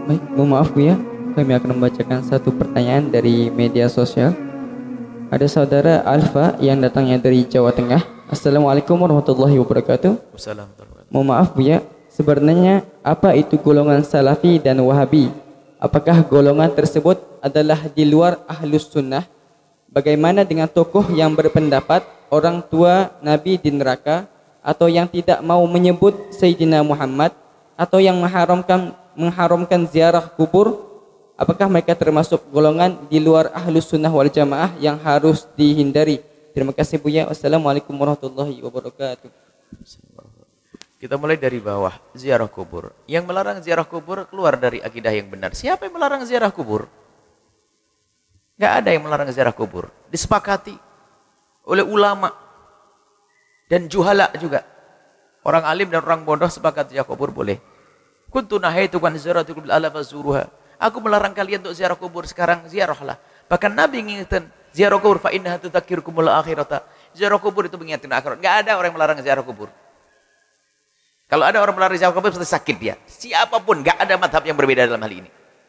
Baik, mohon maaf Bu ya, kami akan membacakan satu pertanyaan dari media sosial. Ada saudara Alfa yang datangnya dari Jawa Tengah. Assalamualaikum warahmatullahi wabarakatuh. Mohon maaf Bu ya, sebenarnya apa itu golongan Salafi dan Wahabi? Apakah golongan tersebut adalah di luar Ahlus Sunnah? Bagaimana dengan tokoh yang berpendapat orang tua Nabi di neraka, atau yang tidak mau menyebut Sayyidina Muhammad, atau yang mengharamkan ziarah kubur? Apakah mereka termasuk golongan di luar Ahlus Sunnah wal Jamaah yang harus dihindari? Terima kasih Buya. Wassalamualaikum warahmatullahi wabarakatuh. Kita mulai dari bawah, ziarah kubur. Yang melarang ziarah kubur keluar dari akidah yang benar. Siapa yang melarang ziarah kubur? Gak ada yang melarang ziarah kubur. Disepakati oleh ulama dan juhala juga. Orang alim dan orang bodoh sepakat ziarah kubur boleh. Kuntu nahaitu kan ziaratu bil ala fazuruha. Aku melarang kalian untuk ziarah kubur, sekarang ziarahlah. Bahkan Nabi mengingatkan, ziarah kubur fa innaha tudzakirukumul akhirata. Ziarah kubur itu mengingatkan akhirat. Enggak ada orang yang melarang ziarah kubur. Kalau ada orang melarang ziarah kubur pasti sakit dia. Siapapun, enggak ada madhab yang berbeda dalam hal ini.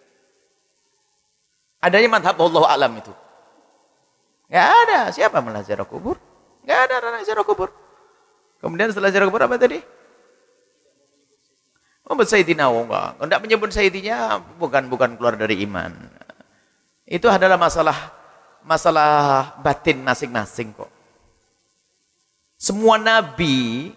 Adanya madhab wallahu alam itu. Enggak ada. Siapa melarang ziarah kubur? Enggak ada orang ziarah kubur. Kemudian setelah ziarah kubur apa tadi? Menyebut Sayyidina, enggak. Tidak menyebut Sayyidina bukan keluar dari iman. Itu adalah masalah batin masing-masing kok. Semua nabi,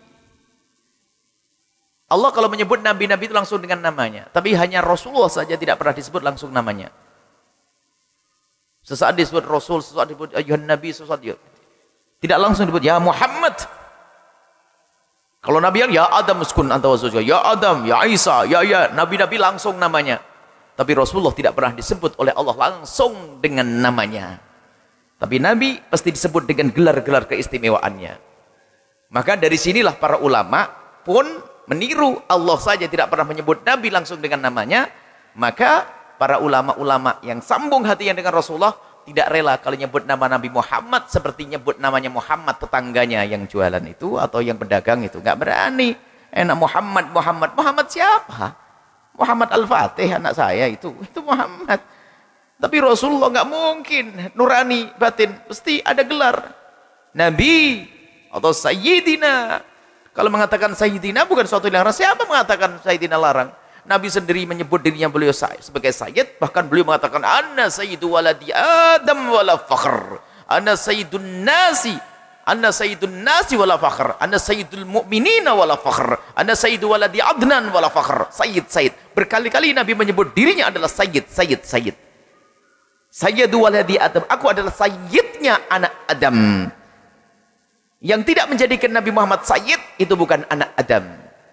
Allah kalau menyebut nabi-nabi itu langsung dengan namanya. Tapi hanya Rasulullah saja tidak pernah disebut langsung namanya. Sesaat disebut Rasul, sesaat disebut ayuhan Nabi, sesaat tidak langsung disebut ya Muhammad. Kalau Nabi yang ya Adam uskun anta wa zawjuka, ya Adam, ya Isa, ya nabi-nabi langsung namanya. Tapi Rasulullah tidak pernah disebut oleh Allah langsung dengan namanya. Tapi Nabi pasti disebut dengan gelar-gelar keistimewaannya. Maka dari sinilah para ulama pun meniru. Allah saja tidak pernah menyebut Nabi langsung dengan namanya. Maka para ulama-ulama yang sambung hatinya dengan Rasulullah tidak rela kalau nyebut nama Nabi Muhammad seperti nyebut namanya Muhammad tetangganya yang jualan itu atau yang pedagang itu. Nggak berani. Enak Muhammad siapa? Muhammad Al-Fatih anak saya itu Muhammad. Tapi Rasulullah nggak mungkin nurani batin, pasti ada gelar Nabi atau Sayyidina. Kalau mengatakan Sayyidina bukan suatu yang larang. Siapa mengatakan Sayyidina larang? Nabi sendiri menyebut dirinya beliau sebagai Sayyid, bahkan beliau mengatakan anna sayyidu waladi Adam wala fakhr, anna sayyidun nasi wala fakhr, anna sayyidul mu'minina wala fakhr, anna sayyidu waladi Adnan wala fakhr. Sayyid. Berkali-kali Nabi menyebut dirinya adalah Sayyid. Sayyidu waladi Adam, aku adalah sayyidnya anak Adam. Yang tidak menjadikan Nabi Muhammad Sayyid itu bukan anak Adam.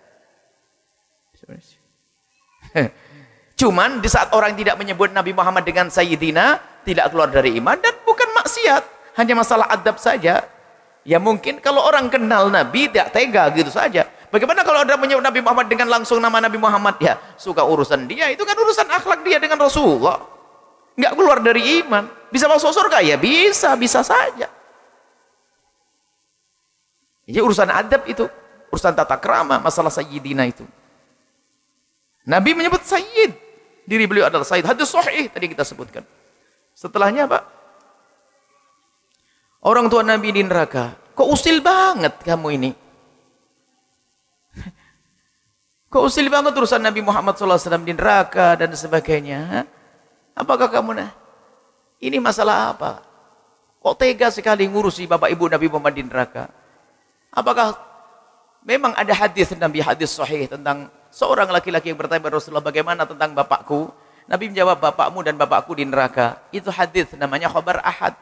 Cuman di saat orang tidak menyebut Nabi Muhammad dengan Sayyidina, tidak keluar dari iman dan bukan maksiat, hanya masalah adab saja. Ya mungkin kalau orang kenal Nabi tidak tega gitu saja. Bagaimana kalau ada menyebut Nabi Muhammad dengan langsung nama Nabi Muhammad? Ya suka urusan dia, itu kan urusan akhlak dia dengan Rasulullah. Nggak keluar dari iman. Bisa masuk surga? Ya bisa saja. Jadi urusan adab itu, urusan tata krama, masalah Sayyidina itu. Nabi menyebut Sayyid, diri beliau adalah Sayyid. Hadis sahih tadi kita sebutkan. Setelahnya Pak, orang tua Nabi di neraka. Kok usil banget kamu ini? Kok usil banget urusan Nabi Muhammad SAW di neraka dan sebagainya? Apakah kamu ini masalah apa? Kok tega sekali ngurusi bapak ibu Nabi Muhammad di neraka? Apakah memang ada hadis Nabi, hadis sahih tentang seorang laki-laki yang bertanya kepada Rasulullah, bagaimana tentang bapakku? Nabi menjawab, bapakmu dan bapakku di neraka. Itu hadis namanya khabar ahad.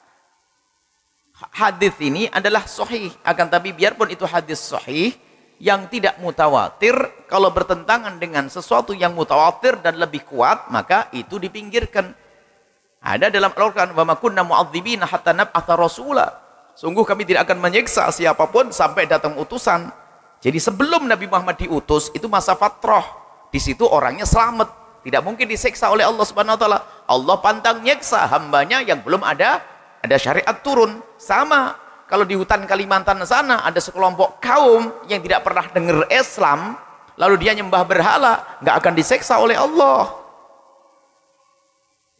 Hadis ini adalah sahih, akan tapi biarpun itu hadis sahih yang tidak mutawatir, kalau bertentangan dengan sesuatu yang mutawatir dan lebih kuat, maka itu dipinggirkan. Ada dalam Al-Qur'an, wa ma kunna mu'adzibina hatta nab'atha rasula. Sungguh kami tidak akan menyiksa siapapun sampai datang utusan. Jadi sebelum Nabi Muhammad diutus, itu masa fatrah. Di situ orangnya selamat. Tidak mungkin disiksa oleh Allah Subhanahu wa taala. Allah pantang nyiksa hambanya yang belum ada syariat turun. Sama kalau di hutan Kalimantan sana ada sekelompok kaum yang tidak pernah dengar Islam, lalu dia nyembah berhala, nggak akan disiksa oleh Allah.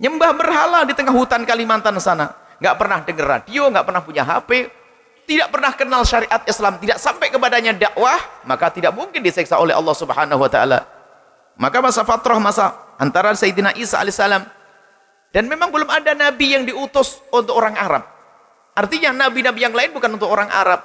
Nyembah berhala di tengah hutan Kalimantan sana. Nggak pernah dengar radio, nggak pernah punya HP, tidak pernah kenal syariat Islam, tidak sampai kepadanya dakwah, maka tidak mungkin disiksa oleh Allah Subhanahu wa taala. Maka masa fatrah, masa antara Sayyidina Isa alaihissalam, dan memang belum ada nabi yang diutus untuk orang Arab. Artinya nabi-nabi yang lain bukan untuk orang Arab.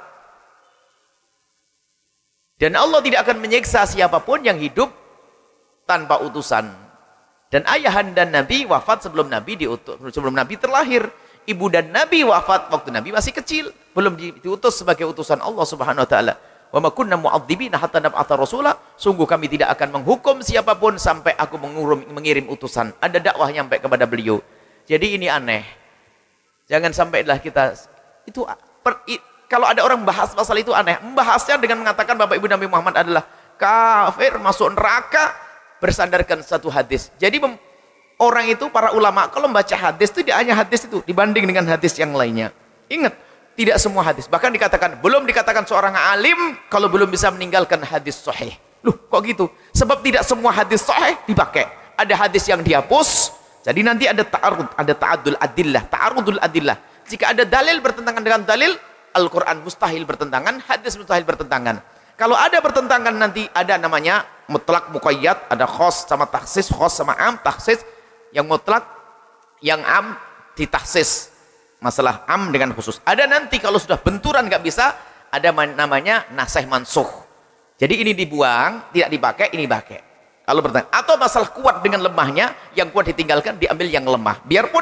Dan Allah tidak akan menyiksa siapapun yang hidup tanpa utusan. Dan ayahanda Nabi wafat sebelum Nabi diutus, sebelum Nabi terlahir. Ibu dan Nabi wafat waktu Nabi masih kecil, belum diutus sebagai utusan Allah Subhanahu wa taala. Wa ma kunna mu'adzibina hatta nab'atha rasula. Sungguh kami tidak akan menghukum siapapun sampai aku mengirim utusan. Ada dakwah nyampe kepada beliau. Jadi ini aneh. Jangan sampailah kita itu kalau ada orang bahas masalah itu aneh. Membahasnya dengan mengatakan Bapak Ibu Nabi Muhammad adalah kafir, masuk neraka, bersandarkan satu hadis. Jadi orang itu, para ulama, kalau membaca hadis itu tidak hanya hadis itu dibanding dengan hadis yang lainnya. Ingat, tidak semua hadis. Bahkan dikatakan, belum dikatakan seorang alim kalau belum bisa meninggalkan hadis sahih. Loh, kok gitu? Sebab tidak semua hadis sahih dipakai. Ada hadis yang dihapus. Jadi nanti ada ta'arud, ada ta'adul adillah, ta'arudul adillah. Jika ada dalil bertentangan dengan dalil, Al-Quran mustahil bertentangan, hadis mustahil bertentangan. Kalau ada bertentangan nanti ada namanya mutlak muqayyad, ada khos sama takhsis, khos sama am, takhsis. Yang mutlak, yang am ditahsis, masalah am dengan khusus. Ada nanti kalau sudah benturan nggak bisa, ada namanya nasih mansukh. Jadi ini dibuang, tidak dipakai, ini pakai. Kalau bertanya, atau masalah kuat dengan lemahnya, yang kuat ditinggalkan, diambil yang lemah. Biarpun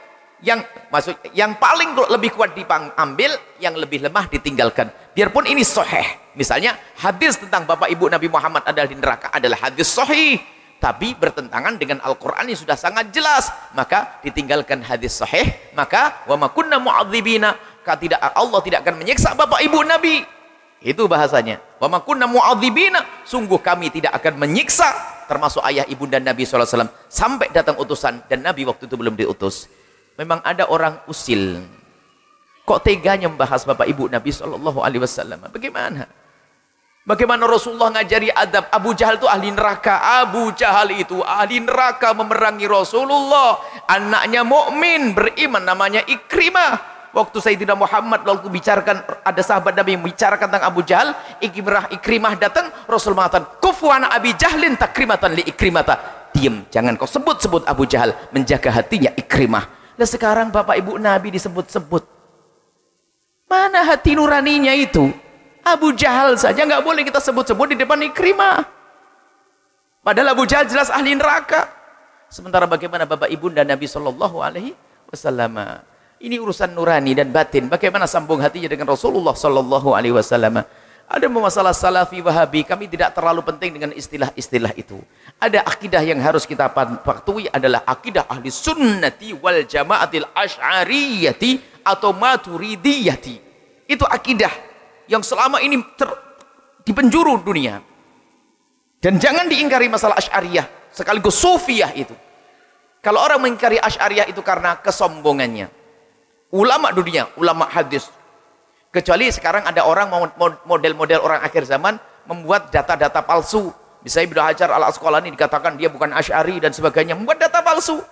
yang paling lebih kuat diambil, yang lebih lemah ditinggalkan. Biarpun ini sahih. Misalnya hadis tentang Bapak Ibu Nabi Muhammad adalah di neraka adalah hadis sahih, tapi bertentangan dengan Al-Quran yang sudah sangat jelas, maka ditinggalkan hadis sahih. Maka wa ma kunna mu'adzibina, Allah tidak akan menyiksa Bapak Ibu Nabi. Itu bahasanya. Wa ma kunna mu'adzibina, sungguh kami tidak akan menyiksa, termasuk ayah ibunda Nabi SAW, sampai datang utusan, dan Nabi waktu itu belum diutus. Memang ada orang usil. Kok teganya membahas Bapak Ibu Nabi SAW? Bagaimana? Bagaimana Rasulullah ngajari adab? Abu Jahal itu ahli neraka. Abu Jahal itu ahli neraka memerangi Rasulullah. Anaknya mukmin beriman namanya Ikrimah. Waktu Sayyidina Muhammad waktu bicarakan, ada sahabat Nabi yang bicarakan tentang Abu Jahal, Ikrimah datang, Rasul mengatakan, "Kufuana Abi Jahlin takrimatan li Ikrimata." Diam, jangan kau sebut-sebut Abu Jahal, menjaga hatinya Ikrimah. Nah sekarang Bapak Ibu Nabi disebut-sebut. Mana hati nuraninya itu? Abu Jahal saja nggak boleh kita sebut-sebut di depan Ikrimah. Padahal Abu Jahal jelas ahli neraka. Sementara bagaimana Bapak Ibu dan Nabi Shallallahu Alaihi Wasallam? Ini urusan nurani dan batin. Bagaimana sambung hatinya dengan Rasulullah Shallallahu Alaihi Wasallam? Ada masalah salafi wahabi, kami tidak terlalu penting dengan istilah-istilah itu. Ada akidah yang harus kita patuhi adalah akidah ahli sunnati wal jamaatil asy'ariyati atau maturidiyati. Itu akidah yang selama ini di penjuru dunia. Dan jangan diingkari masalah Asy'ariyah, sekaligus Sufiyah itu. Kalau orang mengingkari Asy'ariyah itu karena kesombongannya. Ulama dunia, ulama hadis. Kecuali sekarang ada orang model-model orang akhir zaman membuat data-data palsu. Misalnya Ibnu Hajar Al-Asqalani dikatakan dia bukan Asy'ari dan sebagainya, membuat data palsu.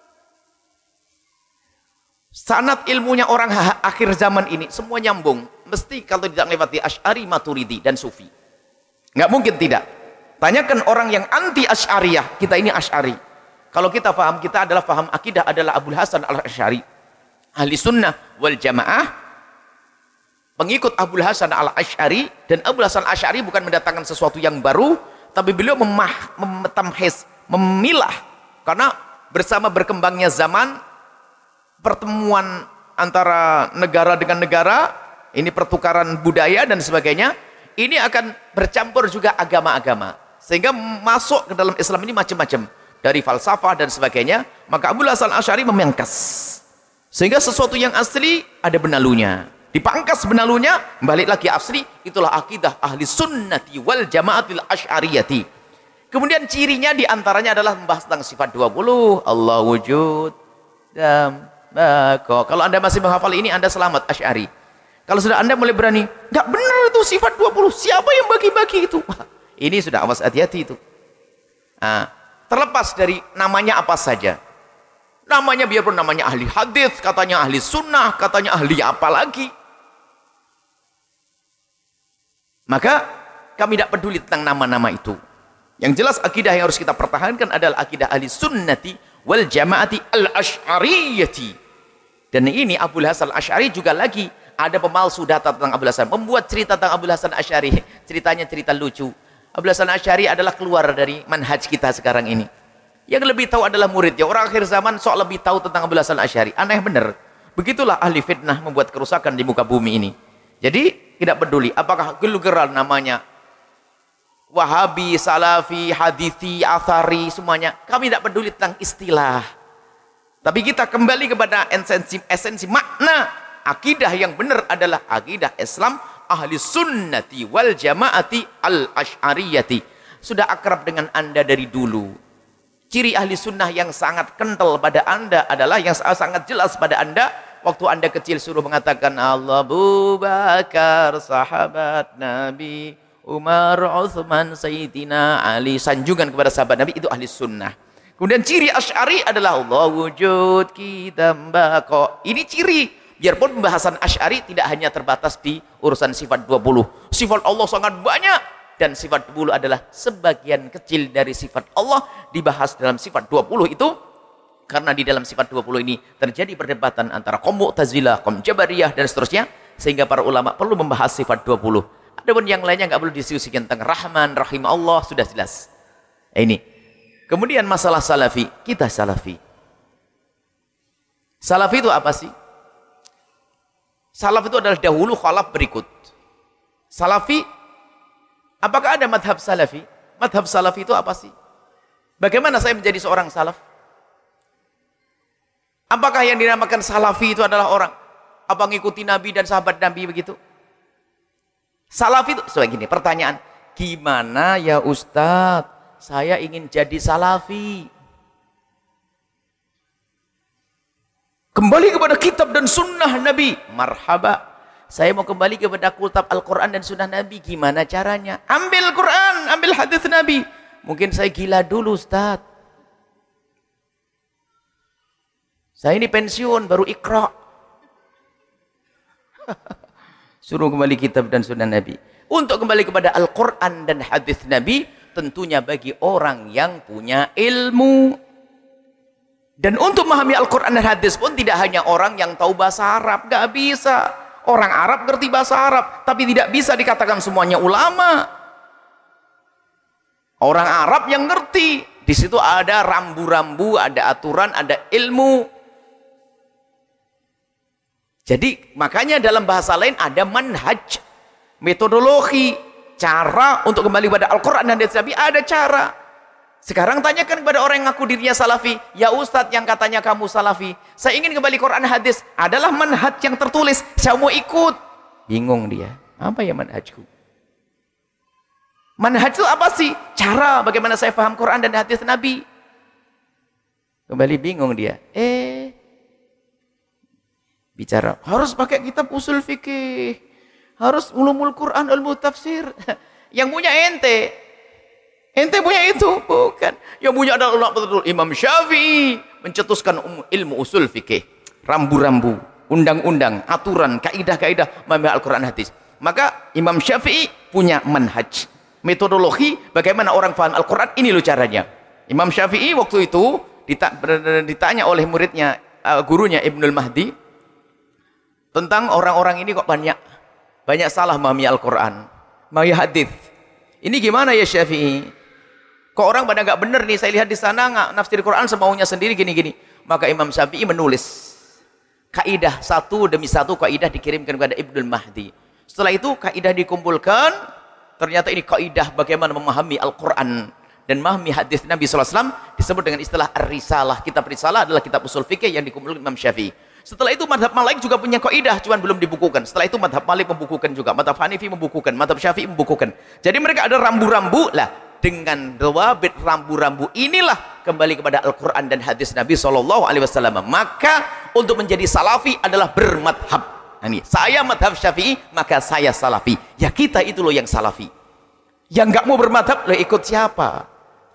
Sanad ilmunya orang akhir zaman ini semua nyambung. Mesti kalau tidak melewati Asy'ari, Maturidi dan Sufi. Nggak mungkin tidak. Tanyakan orang yang anti Asy'ariyah, kita ini Asy'ari. Kalau kita paham, kita adalah paham akidah adalah Abul Hasan Al-Asy'ari. Ahli sunnah wal jamaah, pengikut Abul Hasan Al-Asy'ari. Dan Abul Hasan Al-Asy'ari bukan mendatangkan sesuatu yang baru, tapi beliau memilah. Karena bersama berkembangnya zaman, pertemuan antara negara dengan negara, ini pertukaran budaya dan sebagainya, ini akan bercampur juga agama-agama, sehingga masuk ke dalam Islam ini macam-macam, dari falsafah dan sebagainya. Maka Abul Hasan Asy'ari memangkas, sehingga sesuatu yang asli ada benalunya, dipangkas benalunya, balik lagi asli. Itulah akidah ahli sunnati wal jamaatil asy'ariyati. Kemudian cirinya diantaranya adalah membahas tentang sifat 20, Allah wujud dan kalau Anda masih menghafal ini, Anda selamat Asy'ari. Kalau sudah Anda mulai berani, nggak benar itu sifat 20, siapa yang bagi-bagi itu? Wah, ini sudah awas, hati-hati itu. Nah, terlepas dari namanya apa saja, Namanya biarpun namanya ahli hadis, katanya ahli sunnah, katanya ahli apa lagi. Maka kami tidak peduli tentang nama-nama itu. Yang jelas akidah yang harus kita pertahankan adalah akidah ahli sunnati wal jamaati al-asy'ariyati. Dan ini Abul Hasan al-Asy'ari juga lagi ada pemalsu data tentang Abul Hasan, membuat cerita tentang Abul Hasan al-Asy'ari. Ceritanya cerita lucu. Abul Hasan al-Asy'ari adalah keluar dari manhaj kita sekarang ini. Yang lebih tahu adalah muridnya. Orang akhir zaman sok lebih tahu tentang Abul Hasan al-Asy'ari. Aneh benar. Begitulah ahli fitnah membuat kerusakan di muka bumi ini. Jadi tidak peduli apakah gelugeran namanya Wahabi, Salafi, Hadithi, Athari, semuanya. Kami tidak peduli tentang istilah. Tapi kita kembali kepada esensi makna. Akidah yang benar adalah akidah Islam ahli sunnati wal jamaati al-asy'ariyati. Sudah akrab dengan Anda dari dulu. Ciri ahli sunnah yang sangat kental pada Anda adalah yang sangat jelas pada Anda waktu Anda kecil suruh mengatakan Allah, Abu Bakar, sahabat Nabi, Umar, Uthman, Sayyidina Ali, sanjungan kepada sahabat Nabi, itu ahli sunnah. Kemudian ciri Asy'ari adalah Allah wujud kita mbako. Ini ciri. Biarpun pembahasan Asy'ari tidak hanya terbatas di urusan sifat 20. Sifat Allah sangat banyak. Dan sifat 20 adalah sebagian kecil dari sifat Allah dibahas dalam sifat 20 itu. Karena di dalam sifat 20 ini terjadi perdebatan antara kaum Mu'tazilah, kaum Jabariyah dan seterusnya. Sehingga para ulama perlu membahas sifat 20. Adapun yang lainnya nggak perlu diskusikan tentang Rahman, Rahim Allah, sudah jelas. Ini. Kemudian masalah Salafi, kita Salafi. Salafi itu apa sih? Salaf itu adalah dahulu, khalaf berikut. Salafi, apakah ada madhab Salafi? Madhab Salafi itu apa sih? Bagaimana saya menjadi seorang Salaf? Apakah yang dinamakan Salafi itu adalah orang apa ngikuti Nabi dan sahabat Nabi begitu? Salafi itu, so gini, pertanyaan, gimana ya Ustadz, saya ingin jadi Salafi? Kembali kepada kitab dan sunnah Nabi. Marhaba. Saya mau kembali kepada kitab Al-Quran dan sunnah Nabi. Gimana caranya? Ambil Quran, ambil hadis Nabi. Mungkin saya gila dulu Ustaz. Saya ini pensiun, baru Iqra. Suruh kembali kitab dan sunnah Nabi. Untuk kembali kepada Al-Quran dan hadis Nabi, tentunya bagi orang yang punya ilmu. Dan untuk memahami Al-Quran dan hadis pun tidak hanya orang yang tahu bahasa Arab. Gak bisa. Orang Arab ngerti bahasa Arab. Tapi tidak bisa dikatakan semuanya ulama. Orang Arab yang ngerti. Di situ ada rambu-rambu, ada aturan, ada ilmu. Jadi makanya dalam bahasa lain ada manhaj. Metodologi. Cara untuk kembali pada Al-Quran dan hadis Nabi ada cara. Sekarang tanyakan kepada orang yang ngaku dirinya Salafi, ya Ustadz yang katanya kamu Salafi, saya ingin kembali Quran hadis, adalah manhaj yang tertulis, saya mau ikut. Bingung dia, apa ya manhajku? Manhaj itu apa sih? Cara bagaimana saya paham Quran dan hadis Nabi. Kembali bingung dia. Bicara, harus pakai kitab usul fikih, harus ulumul Quran, ilmu tafsir. Yang punya ente. Ente punya itu? Bukan. Yang punya adalah ulama betul Imam Syafi'i mencetuskan ilmu usul fikih, rambu-rambu, undang-undang, aturan, kaidah-kaidah memahami Al-Quran hadis. Maka Imam Syafi'i punya manhaj, metodologi bagaimana orang paham Al-Quran. Ini loh caranya. Imam Syafi'i waktu itu ditanya oleh muridnya, gurunya Ibnul Mahdi, tentang orang-orang ini kok banyak salah memahami Al-Quran, memahami hadis. Ini gimana ya Syafi'i? Kok orang pada nggak bener nih, saya lihat di sana nggak nafsir Quran semaunya sendiri gini-gini. Maka Imam Syafi'i menulis kaidah satu demi satu, kaidah dikirimkan kepada Ibnul Mahdi. Setelah itu kaidah dikumpulkan, ternyata ini kaidah bagaimana memahami Al-Quran dan memahami hadis Nabi SAW, disebut dengan istilah Ar-Risalah. Kitab Risalah adalah kitab usul fikih yang dikumpulkan Imam Syafi'i. Setelah itu madhab Malik juga punya kaidah, cuman belum dibukukan. Setelah itu madhab Malik membukukan juga, madhab Hanifi membukukan, madhab Syafi'i membukukan. Jadi mereka ada rambu-rambu lah. Dengan dawabit rambu-rambu inilah kembali kepada Al-Quran dan hadis Nabi SAW. Maka untuk menjadi Salafi adalah bermadhab. Nah, ini, saya madhab Syafi'i, maka saya Salafi. Ya kita itu loh yang Salafi. Yang nggak mau bermadhab, lo ikut siapa?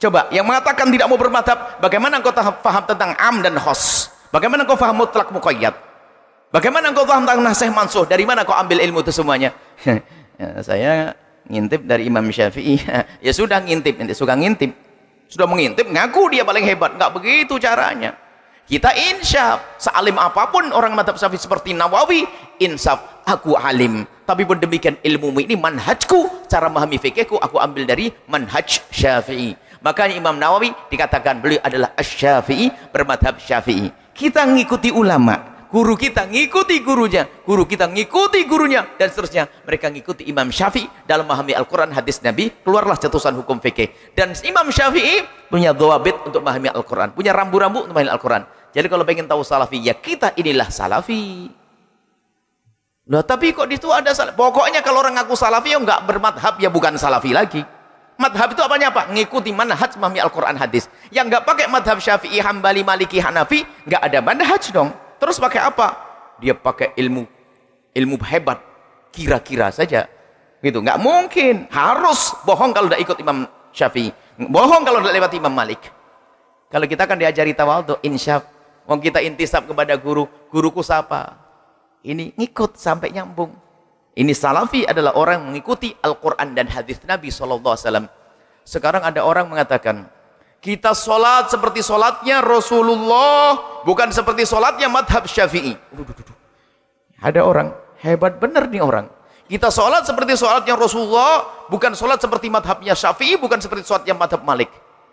Coba, yang mengatakan tidak mau bermadhab, bagaimana engkau paham tentang am dan khos? Bagaimana engkau paham mutlak muqayyad? Bagaimana engkau paham tentang nasih mansuh? Dari mana kau ambil ilmu itu semuanya? Ya, saya ngintip dari Imam Syafi'i. Ya sudah ngintip, nanti suka ngintip. Sudah mengintip, ngaku dia paling hebat. Enggak begitu caranya. Kita insyaf, sealim apapun orang madhab Syafi'i seperti Nawawi, insaf, aku alim. Tapi pun demikian ilmumu ini manhajku, cara memahami fikihku, aku ambil dari manhaj Syafi'i. Makanya Imam Nawawi dikatakan beliau adalah Asy-Syafi'i, bermadhab Syafi'i. Kita ngikuti ulama, guru kita ngikuti gurunya, guru kita ngikuti gurunya, dan seterusnya. Mereka ngikuti Imam Syafi'i dalam memahami Al-Quran, hadis Nabi, keluarlah cetusan hukum fikih. Dan Imam Syafi'i punya dhawabit untuk memahami Al-Quran, punya rambu-rambu untuk memahami Al-Quran. Jadi kalau pengen tahu salafi, ya kita inilah salafi. Loh, tapi kok di situ ada salafi? Pokoknya kalau orang ngaku salafi, ya enggak bermadhab, ya bukan salafi lagi. Madhab itu apanya apa? Ngikuti manhaj memahami Al-Quran hadis. Yang enggak pakai madhab Syafi'i, Hambali, Maliki, Hanafi, enggak ada manhaj dong. Terus pakai apa? Dia pakai ilmu hebat, kira-kira saja. Gitu, enggak mungkin. Harus bohong kalau udah ikut Imam Syafi'i. Bohong kalau udah lewat Imam Malik. Kalau kita kan diajari tawadhu, insyaf. Wong kita intisab kepada guru, guruku siapa? Ini ngikut sampai nyambung. Ini salafi adalah orang yang mengikuti Al-Quran dan hadis Nabi SAW. Sekarang ada orang mengatakan, kita sholat seperti sholatnya Rasulullah, bukan seperti sholatnya madhab Syafi'i. Ada orang, hebat benar nih orang. Kita sholat seperti sholatnya Rasulullah, bukan sholat seperti madhabnya Syafi'i, bukan seperti sholatnya madhab Malik.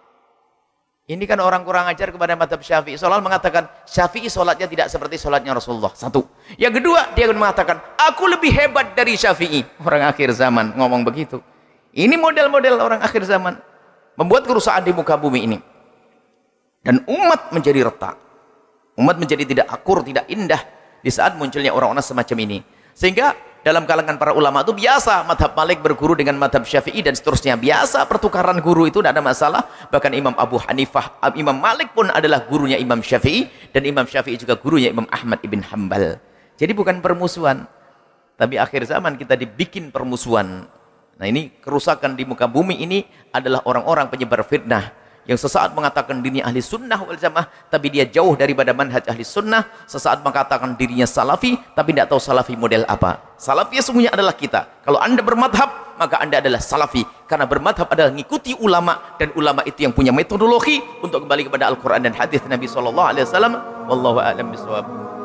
Ini kan orang kurang ajar kepada madhab Syafi'i. Soal mengatakan Syafi'i sholatnya tidak seperti sholatnya Rasulullah. Satu. Yang kedua, dia akan mengatakan aku lebih hebat dari Syafi'i. Orang akhir zaman ngomong begitu. Ini model-model orang akhir zaman. Membuat kerusakan di muka bumi ini. Dan umat menjadi retak. Umat menjadi tidak akur, tidak indah di saat munculnya orang-orang semacam ini. Sehingga dalam kalangan para ulama itu biasa madhab Malik berguru dengan madhab Syafi'i dan seterusnya. Biasa pertukaran guru itu tidak ada masalah. Bahkan Imam Abu Hanifah, Imam Malik pun adalah gurunya Imam Syafi'i, dan Imam Syafi'i juga gurunya Imam Ahmad ibn Hanbal. Jadi bukan permusuhan, tapi akhir zaman kita dibikin permusuhan. Nah, ini kerusakan di muka bumi ini adalah orang-orang penyebar fitnah yang sesaat mengatakan dirinya ahli sunnah wal jamaah, tapi dia jauh daripada manhaj ahli sunnah. Sesaat mengatakan dirinya salafi, tapi tidak tahu salafi model apa. Salafi sesungguhnya adalah kita. Kalau anda bermadhab, maka anda adalah salafi. Karena bermadhab adalah mengikuti ulama, dan ulama itu yang punya metodologi untuk kembali kepada Al-Quran dan hadis Nabi SAW. Wallahu a'lam bishawab.